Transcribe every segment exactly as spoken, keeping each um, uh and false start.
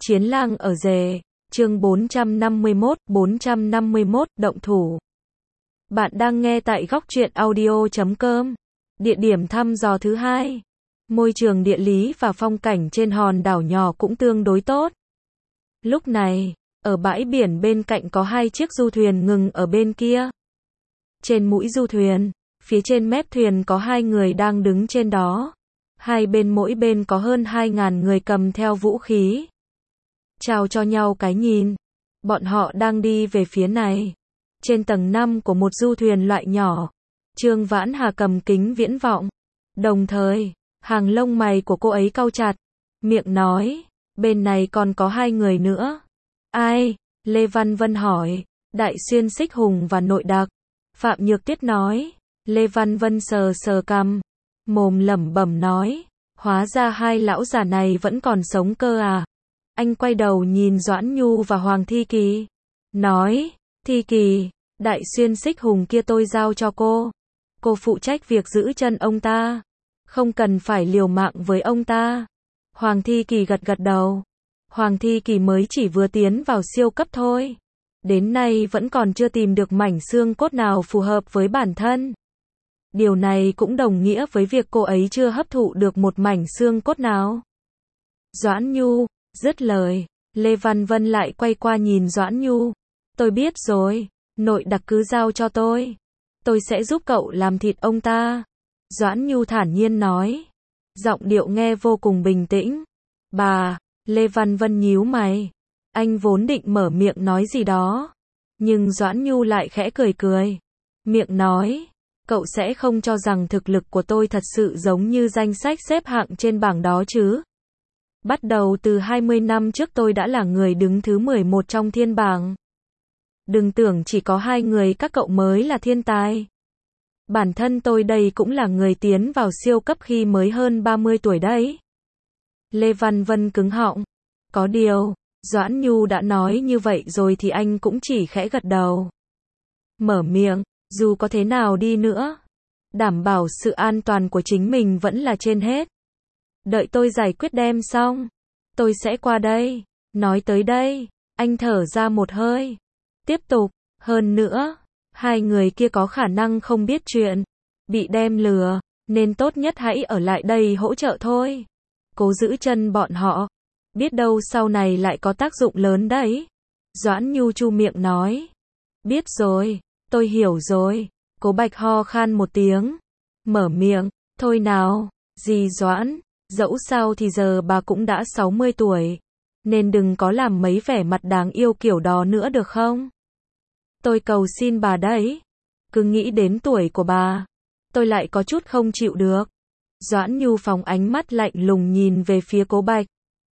Chiến lang ở rề, chương bốn trăm năm mươi mốt, bốn trăm năm mươi mốt, động thủ. Bạn đang nghe tại góc truyện audio chấm com. Địa điểm thăm dò thứ hai. Môi trường địa lý và phong cảnh trên hòn đảo nhỏ cũng tương đối tốt. Lúc này, ở bãi biển bên cạnh có hai chiếc du thuyền ngừng ở bên kia. Trên mũi du thuyền, phía trên mép thuyền có hai người đang đứng trên đó. Hai bên mỗi bên có hơn hai ngàn người cầm theo vũ khí. Chào cho nhau cái nhìn. Bọn họ đang đi về phía này. Trên tầng năm của một du thuyền loại nhỏ, Trương Vãn Hà cầm kính viễn vọng. Đồng thời, hàng lông mày của cô ấy cau chặt. Miệng nói, bên này còn có hai người nữa. Ai? Lê Văn Vân hỏi. Đại Xuyên Xích Hùng và Nội Đặc. Phạm Nhược Tuyết nói. Lê Văn Vân sờ sờ cằm, mồm lẩm bẩm nói. Hóa ra hai lão già này vẫn còn sống cơ à? Anh quay đầu nhìn Doãn Nhu và Hoàng Thi Kỳ. Nói, Thi Kỳ, Đại Xuyên Xích Hùng kia tôi giao cho cô. Cô phụ trách việc giữ chân ông ta. Không cần phải liều mạng với ông ta. Hoàng Thi Kỳ gật gật đầu. Hoàng Thi Kỳ mới chỉ vừa tiến vào siêu cấp thôi. Đến nay vẫn còn chưa tìm được mảnh xương cốt nào phù hợp với bản thân. Điều này cũng đồng nghĩa với việc cô ấy chưa hấp thụ được một mảnh xương cốt nào. Doãn Nhu, dứt lời, Lê Văn Vân lại quay qua nhìn Doãn Nhu. Tôi biết rồi, Nội Đặc cứ giao cho tôi. Tôi sẽ giúp cậu làm thịt ông ta. Doãn Nhu thản nhiên nói. Giọng điệu nghe vô cùng bình tĩnh. Bà, Lê Văn Vân nhíu mày. Anh vốn định mở miệng nói gì đó. Nhưng Doãn Nhu lại khẽ cười cười. Miệng nói. Cậu sẽ không cho rằng thực lực của tôi thật sự giống như danh sách xếp hạng trên bảng đó chứ. Bắt đầu từ hai mươi năm trước tôi đã là người đứng thứ mười một trong thiên bảng. Đừng tưởng chỉ có hai người các cậu mới là thiên tài. Bản thân tôi đây cũng là người tiến vào siêu cấp khi mới hơn ba mươi tuổi đấy. Lê Văn Vân cứng họng. Có điều, Doãn Nhu đã nói như vậy rồi thì anh cũng chỉ khẽ gật đầu. Mở miệng, dù có thế nào đi nữa, đảm bảo sự an toàn của chính mình vẫn là trên hết. Đợi tôi giải quyết đem xong, tôi sẽ qua đây. Nói tới đây, anh thở ra một hơi. Tiếp tục, hơn nữa, hai người kia có khả năng không biết chuyện, bị đem lừa, nên tốt nhất hãy ở lại đây hỗ trợ thôi. Cố giữ chân bọn họ, biết đâu sau này lại có tác dụng lớn đấy. Doãn Nhu chu miệng nói. Biết rồi, tôi hiểu rồi. Cố Bạch ho khan một tiếng, mở miệng, thôi nào, dì Doãn. Dẫu sao thì giờ bà cũng đã sáu mươi tuổi, nên đừng có làm mấy vẻ mặt đáng yêu kiểu đó nữa được không? Tôi cầu xin bà đấy. Cứ nghĩ đến tuổi của bà, tôi lại có chút không chịu được. Doãn Nhu phóng ánh mắt lạnh lùng nhìn về phía Cố Bạch.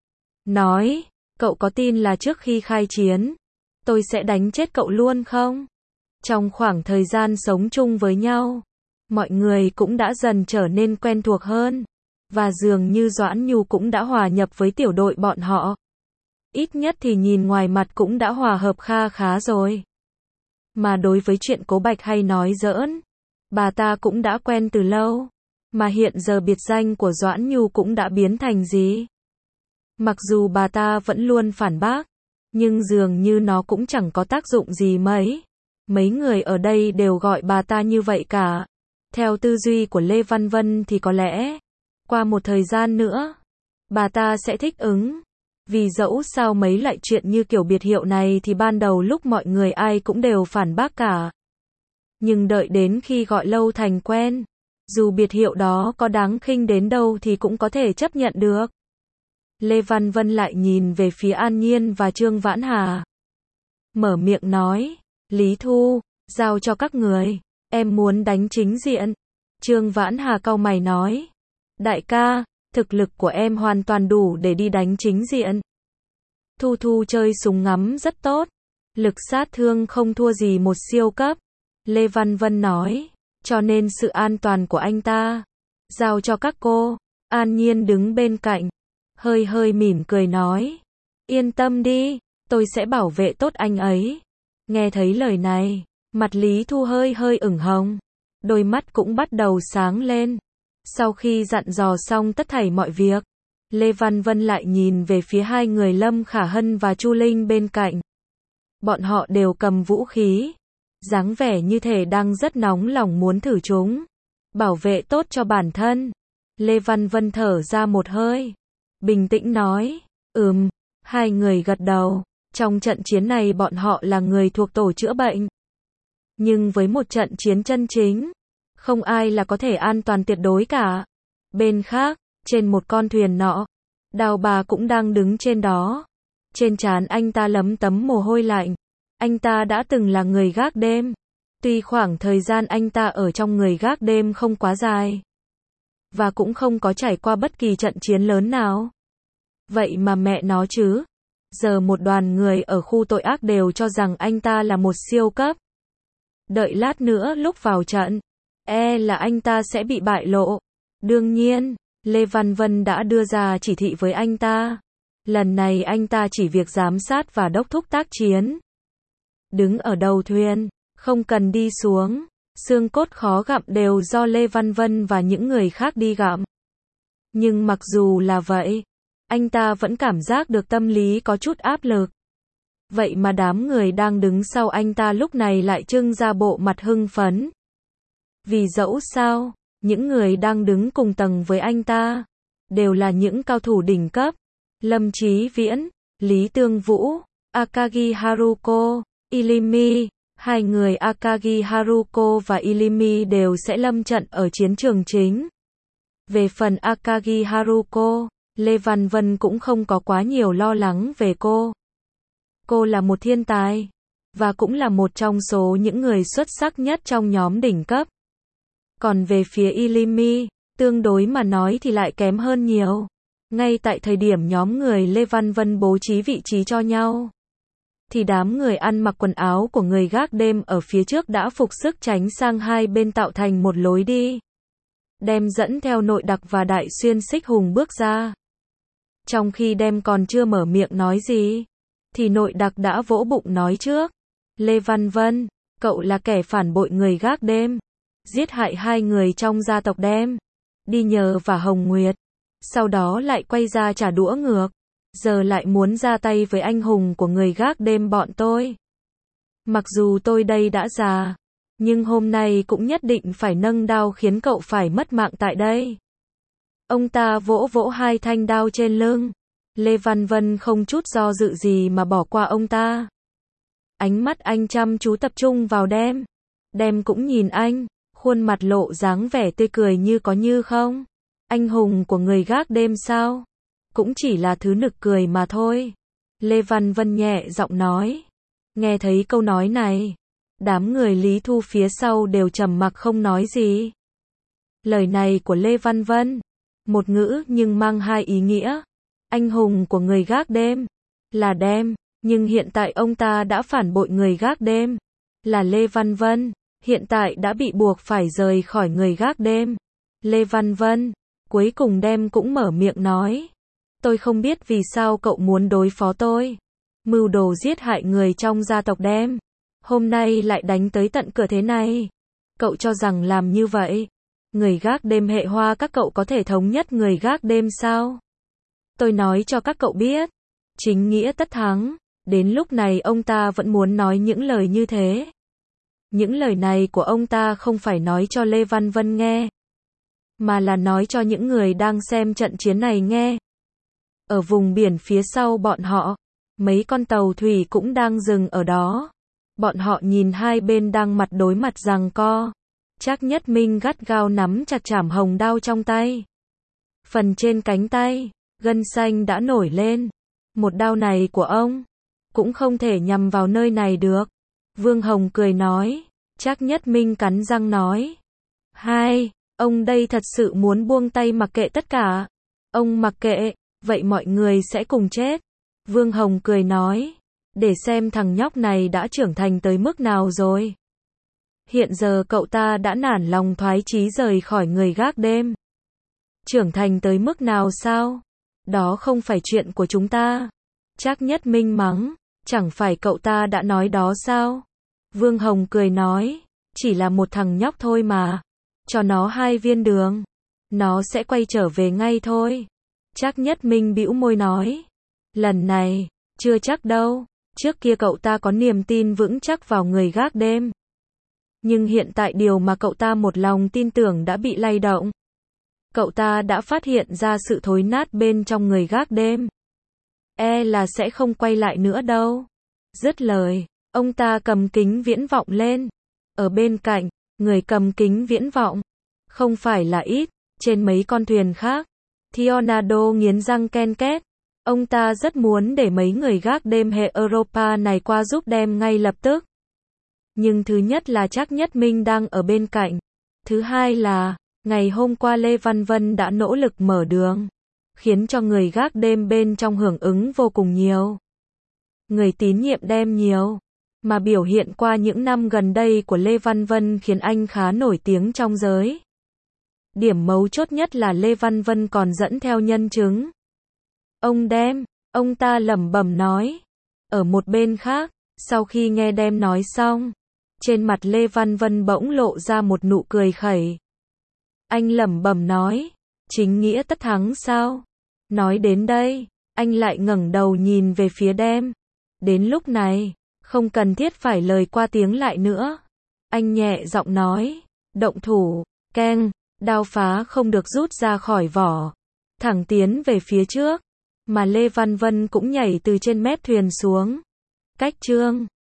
Nói, cậu có tin là trước khi khai chiến, tôi sẽ đánh chết cậu luôn không? Trong khoảng thời gian sống chung với nhau, mọi người cũng đã dần trở nên quen thuộc hơn. Và dường như Doãn Nhu cũng đã hòa nhập với tiểu đội bọn họ. Ít nhất thì nhìn ngoài mặt cũng đã hòa hợp kha khá rồi. Mà đối với chuyện Cố Bạch hay nói giỡn, bà ta cũng đã quen từ lâu. Mà hiện giờ biệt danh của Doãn Nhu cũng đã biến thành gì? Mặc dù bà ta vẫn luôn phản bác, nhưng dường như nó cũng chẳng có tác dụng gì mấy. Mấy người ở đây đều gọi bà ta như vậy cả. Theo tư duy của Lê Văn Vân thì có lẽ qua một thời gian nữa, bà ta sẽ thích ứng. Vì dẫu sao mấy loại chuyện như kiểu biệt hiệu này thì ban đầu lúc mọi người ai cũng đều phản bác cả. Nhưng đợi đến khi gọi lâu thành quen, dù biệt hiệu đó có đáng khinh đến đâu thì cũng có thể chấp nhận được. Lê Văn Vân lại nhìn về phía An Nhiên và Trương Vãn Hà. Mở miệng nói, Lý Thu, giao cho các người, em muốn đánh chính diện. Trương Vãn Hà cau mày nói. Đại ca, thực lực của em hoàn toàn đủ để đi đánh chính diện. Thu Thu chơi súng ngắm rất tốt, lực sát thương không thua gì một siêu cấp. Lê Văn Vân nói, cho nên sự an toàn của anh ta, giao cho các cô. An Nhiên đứng bên cạnh, hơi hơi mỉm cười nói, yên tâm đi, tôi sẽ bảo vệ tốt anh ấy. Nghe thấy lời này, mặt Lý Thu hơi hơi ửng hồng, đôi mắt cũng bắt đầu sáng lên. Sau khi dặn dò xong tất thảy mọi việc, Lê Văn Vân lại nhìn về phía hai người Lâm Khả Hân và Chu Linh bên cạnh. Bọn họ đều cầm vũ khí, dáng vẻ như thể đang rất nóng lòng muốn thử chúng, bảo vệ tốt cho bản thân. Lê Văn Vân thở ra một hơi, bình tĩnh nói, ừm, hai người gật đầu. Trong trận chiến này bọn họ là người thuộc tổ chữa bệnh. Nhưng với một trận chiến chân chính, không ai là có thể an toàn tuyệt đối cả. Bên khác, trên một con thuyền nọ, Đào Bà cũng đang đứng trên đó. Trên trán anh ta lấm tấm mồ hôi lạnh. Anh ta đã từng là người gác đêm. Tuy khoảng thời gian anh ta ở trong người gác đêm không quá dài, và cũng không có trải qua bất kỳ trận chiến lớn nào. Vậy mà mẹ nó chứ. Giờ một đoàn người ở khu tội ác đều cho rằng anh ta là một siêu cấp. Đợi lát nữa lúc vào trận, e là anh ta sẽ bị bại lộ. Đương nhiên, Lê Văn Vân đã đưa ra chỉ thị với anh ta. Lần này anh ta chỉ việc giám sát và đốc thúc tác chiến. Đứng ở đầu thuyền, không cần đi xuống. Xương cốt khó gặm đều do Lê Văn Vân và những người khác đi gặm. Nhưng mặc dù là vậy, anh ta vẫn cảm giác được tâm lý có chút áp lực. Vậy mà đám người đang đứng sau anh ta lúc này lại trưng ra bộ mặt hưng phấn. Vì dẫu sao, những người đang đứng cùng tầng với anh ta đều là những cao thủ đỉnh cấp. Lâm Chí Viễn, Lý Tương Vũ, Akagi Haruko, Ilimi. Hai người Akagi Haruko và Ilimi đều sẽ lâm trận ở chiến trường chính. Về phần Akagi Haruko, Lê Văn Vân cũng không có quá nhiều lo lắng về cô. Cô là một thiên tài, và cũng là một trong số những người xuất sắc nhất trong nhóm đỉnh cấp. Còn về phía Ilimi, tương đối mà nói thì lại kém hơn nhiều. Ngay tại thời điểm nhóm người Lê Văn Vân bố trí vị trí cho nhau, thì đám người ăn mặc quần áo của người gác đêm ở phía trước đã phục sức tránh sang hai bên tạo thành một lối đi. Đem dẫn theo Nội Đặc và Đại Xuyên Xích Hùng bước ra. Trong khi Đem còn chưa mở miệng nói gì, thì Nội Đặc đã vỗ bụng nói trước. Lê Văn Vân, cậu là kẻ phản bội người gác đêm, giết hại hai người trong gia tộc Đem, đi nhờ và Hồng Nguyệt, sau đó lại quay ra trả đũa ngược. Giờ lại muốn ra tay với anh hùng của người gác đêm bọn tôi. Mặc dù tôi đây đã già, nhưng hôm nay cũng nhất định phải nâng đao khiến cậu phải mất mạng tại đây. Ông ta vỗ vỗ hai thanh đao trên lưng. Lê Văn Vân không chút do dự gì mà bỏ qua ông ta. Ánh mắt anh chăm chú tập trung vào Đem. Đem cũng nhìn anh, khuôn mặt lộ dáng vẻ tươi cười như có như không. Anh hùng của người gác đêm sao? Cũng chỉ là thứ nực cười mà thôi. Lê Văn Vân nhẹ giọng nói. Nghe thấy câu nói này, đám người Lý Thu phía sau đều trầm mặc không nói gì. Lời này của Lê Văn Vân, một ngữ nhưng mang hai ý nghĩa. Anh hùng của người gác đêm là Đem, nhưng hiện tại ông ta đã phản bội người gác đêm là Lê Văn Vân, hiện tại đã bị buộc phải rời khỏi người gác đêm. Lê Văn Vân, cuối cùng Đem cũng mở miệng nói. Tôi không biết vì sao cậu muốn đối phó tôi. Mưu đồ giết hại người trong gia tộc Đem. Hôm nay lại đánh tới tận cửa thế này. Cậu cho rằng làm như vậy, người gác đêm hệ Hoa các cậu có thể thống nhất người gác đêm sao? Tôi nói cho các cậu biết, chính nghĩa tất thắng. Đến lúc này ông ta vẫn muốn nói những lời như thế. Những lời này của ông ta không phải nói cho Lê Văn Vân nghe, mà là nói cho những người đang xem trận chiến này nghe. Ở vùng biển phía sau bọn họ, mấy con tàu thủy cũng đang dừng ở đó. Bọn họ nhìn hai bên đang mặt đối mặt giằng co. Trác Nhất Minh gắt gao nắm chặt trảm hồng đao trong tay. Phần trên cánh tay, gân xanh đã nổi lên. Một đao này của ông, cũng không thể nhằm vào nơi này được. Vương Hồng cười nói. Trác Nhất Minh cắn răng nói. Hai, ông đây thật sự muốn buông tay mặc kệ tất cả. Ông mặc kệ, vậy mọi người sẽ cùng chết. Vương Hồng cười nói. Để xem thằng nhóc này đã trưởng thành tới mức nào rồi. Hiện giờ cậu ta đã nản lòng thoái chí rời khỏi người gác đêm. Trưởng thành tới mức nào sao? Đó không phải chuyện của chúng ta. Trác Nhất Minh mắng. Chẳng phải cậu ta đã nói đó sao? Vương Hồng cười nói. Chỉ là một thằng nhóc thôi mà. Cho nó hai viên đường, nó sẽ quay trở về ngay thôi. Trác Nhất Minh bĩu môi nói. Lần này, chưa chắc đâu. Trước kia cậu ta có niềm tin vững chắc vào người gác đêm. Nhưng hiện tại điều mà cậu ta một lòng tin tưởng đã bị lay động. Cậu ta đã phát hiện ra sự thối nát bên trong người gác đêm. E là sẽ không quay lại nữa đâu. Dứt lời, ông ta cầm kính viễn vọng lên. Ở bên cạnh, người cầm kính viễn vọng. Không phải là ít, trên mấy con thuyền khác. Leonardo nghiến răng ken két. Ông ta rất muốn để mấy người gác đêm hệ Europa này qua giúp đem ngay lập tức. Nhưng thứ nhất là Trác Nhất Minh đang ở bên cạnh. Thứ hai là, ngày hôm qua Lê Văn Vân đã nỗ lực mở đường, khiến cho người gác đêm bên trong hưởng ứng vô cùng nhiều. Người tín nhiệm đem nhiều, mà biểu hiện qua những năm gần đây của Lê Văn Vân khiến anh khá nổi tiếng trong giới. Điểm mấu chốt nhất là Lê Văn Vân còn dẫn theo nhân chứng. Ông đem, ông ta lẩm bẩm nói. Ở một bên khác, sau khi nghe đem nói xong, trên mặt Lê Văn Vân bỗng lộ ra một nụ cười khẩy. Anh lẩm bẩm nói, chính nghĩa tất thắng sao? Nói đến đây, anh lại ngẩng đầu nhìn về phía đem. Đến lúc này, không cần thiết phải lời qua tiếng lại nữa. Anh nhẹ giọng nói, động thủ, keng, đao phá không được rút ra khỏi vỏ, thẳng tiến về phía trước, mà Lê Văn Vân cũng nhảy từ trên mép thuyền xuống. Cách chương